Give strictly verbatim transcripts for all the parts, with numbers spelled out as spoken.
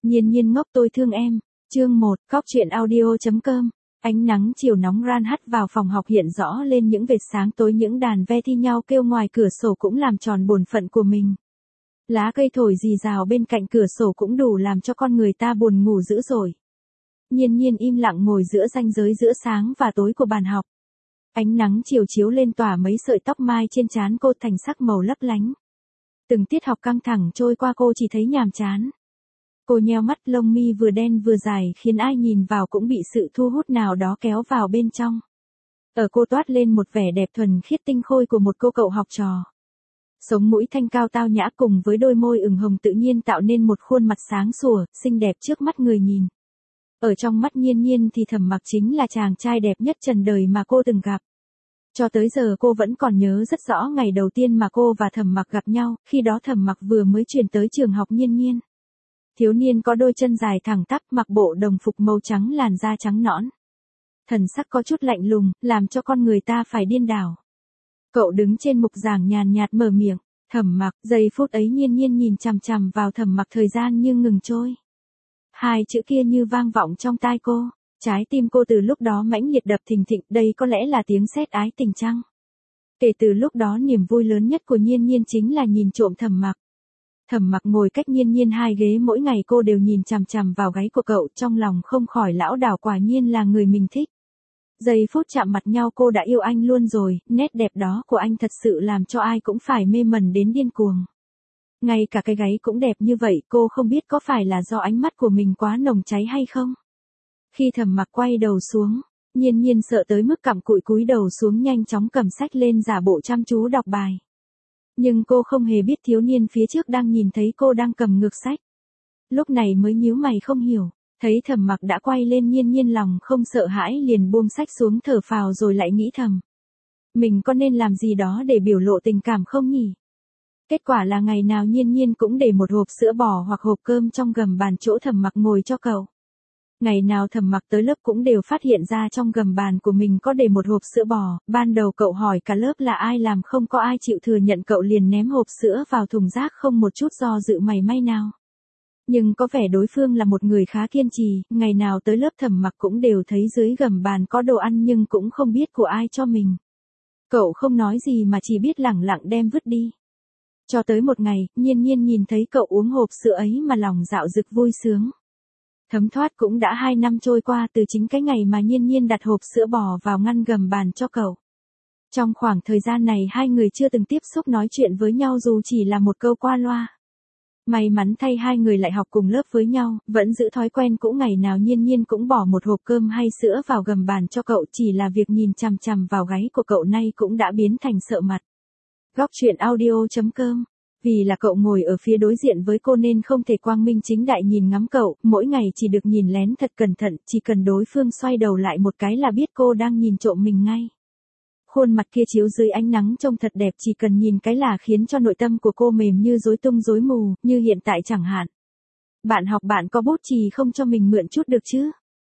Nhiên nhiên ngốc tôi thương em. Chương một, Cóc truyện audio chấm com. Ánh nắng chiều nóng ran hắt vào phòng học hiện rõ lên những vệt sáng tối, những đàn ve thi nhau kêu ngoài cửa sổ cũng làm tròn bổn phận của mình. Lá cây thổi rì rào bên cạnh cửa sổ cũng đủ làm cho con người ta buồn ngủ dữ dội. Nhiên nhiên im lặng ngồi giữa ranh giới giữa sáng và tối của bàn học. Ánh nắng chiều chiếu lên tỏa mấy sợi tóc mai trên trán cô thành sắc màu lấp lánh. Từng tiết học căng thẳng trôi qua cô chỉ thấy nhàm chán. Cô nheo mắt, lông mi vừa đen vừa dài khiến ai nhìn vào cũng bị sự thu hút nào đó kéo vào bên trong. Ở cô toát lên một vẻ đẹp thuần khiết tinh khôi của một cô cậu học trò. Sống mũi thanh cao tao nhã cùng với đôi môi ửng hồng tự nhiên tạo nên một khuôn mặt sáng sủa, xinh đẹp trước mắt người nhìn. Ở trong mắt Nhiên Nhiên thì Thẩm Mặc chính là chàng trai đẹp nhất trần đời mà cô từng gặp. Cho tới giờ cô vẫn còn nhớ rất rõ ngày đầu tiên mà cô và Thẩm Mặc gặp nhau, khi đó Thẩm Mặc vừa mới chuyển tới trường học Nhiên Nhiên. Thiếu niên có đôi chân dài thẳng tắp, mặc bộ đồng phục màu trắng, làn da trắng nõn. Thần sắc có chút lạnh lùng, làm cho con người ta phải điên đảo. Cậu đứng trên mục giảng nhàn nhạt mở miệng, Thẩm Mặc. Giây phút ấy Nhiên Nhiên nhìn chằm chằm vào Thẩm Mặc, thời gian như ngừng trôi. Hai chữ kia như vang vọng trong tai cô, trái tim cô từ lúc đó mãnh liệt đập thình thịch, đây có lẽ là tiếng sét ái tình chăng? Kể từ lúc đó niềm vui lớn nhất của Nhiên Nhiên chính là nhìn trộm Thẩm Mặc. Thẩm Mặc ngồi cách Nhiên Nhiên hai ghế, mỗi ngày cô đều nhìn chằm chằm vào gáy của cậu, trong lòng không khỏi lão đảo, quả nhiên là người mình thích. Giây phút chạm mặt nhau cô đã yêu anh luôn rồi, nét đẹp đó của anh thật sự làm cho ai cũng phải mê mẩn đến điên cuồng. Ngay cả cái gáy cũng đẹp như vậy, cô không biết có phải là do ánh mắt của mình quá nồng cháy hay không. Khi Thẩm Mặc quay đầu xuống, Nhiên Nhiên sợ tới mức cặm cụi cúi đầu xuống, nhanh chóng cầm sách lên giả bộ chăm chú đọc bài. Nhưng cô không hề biết thiếu niên phía trước đang nhìn thấy cô đang cầm ngược sách. Lúc này mới nhíu mày không hiểu, thấy Thẩm Mặc đã quay lên, Nhiên Nhiên lòng không sợ hãi liền buông sách xuống, thở phào rồi lại nghĩ thầm. Mình có nên làm gì đó để biểu lộ tình cảm không nhỉ? Kết quả là ngày nào Nhiên Nhiên cũng để một hộp sữa bò hoặc hộp cơm trong gầm bàn chỗ Thẩm Mặc ngồi cho cậu. Ngày nào Thẩm Mặc tới lớp cũng đều phát hiện ra trong gầm bàn của mình có để một hộp sữa bò, ban đầu cậu hỏi cả lớp là ai làm, không có ai chịu thừa nhận, cậu liền ném hộp sữa vào thùng rác không một chút do dự mảy may nào. Nhưng có vẻ đối phương là một người khá kiên trì, ngày nào tới lớp Thẩm Mặc cũng đều thấy dưới gầm bàn có đồ ăn nhưng cũng không biết của ai cho mình. Cậu không nói gì mà chỉ biết lẳng lặng đem vứt đi. Cho tới một ngày, Nhiên Nhiên nhìn thấy cậu uống hộp sữa ấy mà lòng dạo dực vui sướng. Thấm thoát cũng đã hai năm trôi qua từ chính cái ngày mà Nhiên Nhiên đặt hộp sữa bò vào ngăn gầm bàn cho cậu. Trong khoảng thời gian này hai người chưa từng tiếp xúc nói chuyện với nhau dù chỉ là một câu qua loa. May mắn thay hai người lại học cùng lớp với nhau, vẫn giữ thói quen cũ, ngày nào Nhiên Nhiên cũng bỏ một hộp cơm hay sữa vào gầm bàn cho cậu, chỉ là việc nhìn chằm chằm vào gáy của cậu nay cũng đã biến thành sợ mặt. Góc truyện audio chấm com. Vì là cậu ngồi ở phía đối diện với cô nên không thể quang minh chính đại nhìn ngắm cậu, mỗi ngày chỉ được nhìn lén thật cẩn thận, chỉ cần đối phương xoay đầu lại một cái là biết cô đang nhìn trộm mình ngay. Khuôn mặt kia chiếu dưới ánh nắng trông thật đẹp, chỉ cần nhìn cái là khiến cho nội tâm của cô mềm như rối tung rối mù, như hiện tại chẳng hạn. Bạn học, bạn có bút chì không, cho mình mượn chút được chứ?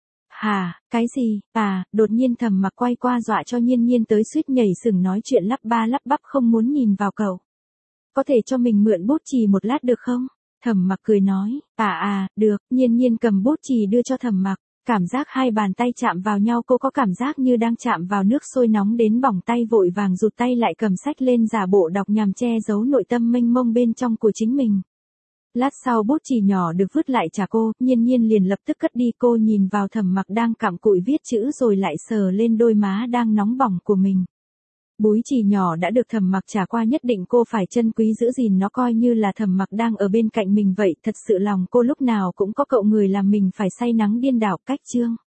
Hà, cái gì? À, đột nhiên Thẩm Mặc quay qua dọa cho Nhiên Nhiên tới suýt nhảy sừng, nói chuyện lắp ba lắp bắp không muốn nhìn vào cậu. Có thể cho mình mượn bút chì một lát được không? Thẩm Mặc cười nói, à à, được. Nhiên Nhiên cầm bút chì đưa cho Thẩm Mặc, cảm giác hai bàn tay chạm vào nhau, cô có cảm giác như đang chạm vào nước sôi nóng đến bỏng tay, vội vàng rụt tay lại cầm sách lên giả bộ đọc nhằm che giấu nội tâm mênh mông bên trong của chính mình. Lát sau bút chì nhỏ được vứt lại trả cô, Nhiên Nhiên liền lập tức cất đi. Cô nhìn vào Thẩm Mặc đang cặm cụi viết chữ rồi lại sờ lên đôi má đang nóng bỏng của mình. Búi chì nhỏ đã được Thẩm Mặc trả qua, nhất định cô phải trân quý giữ gìn nó, coi như là Thẩm Mặc đang ở bên cạnh mình vậy. Thật sự lòng cô lúc nào cũng có cậu, người làm mình phải say nắng điên đảo. Cách chương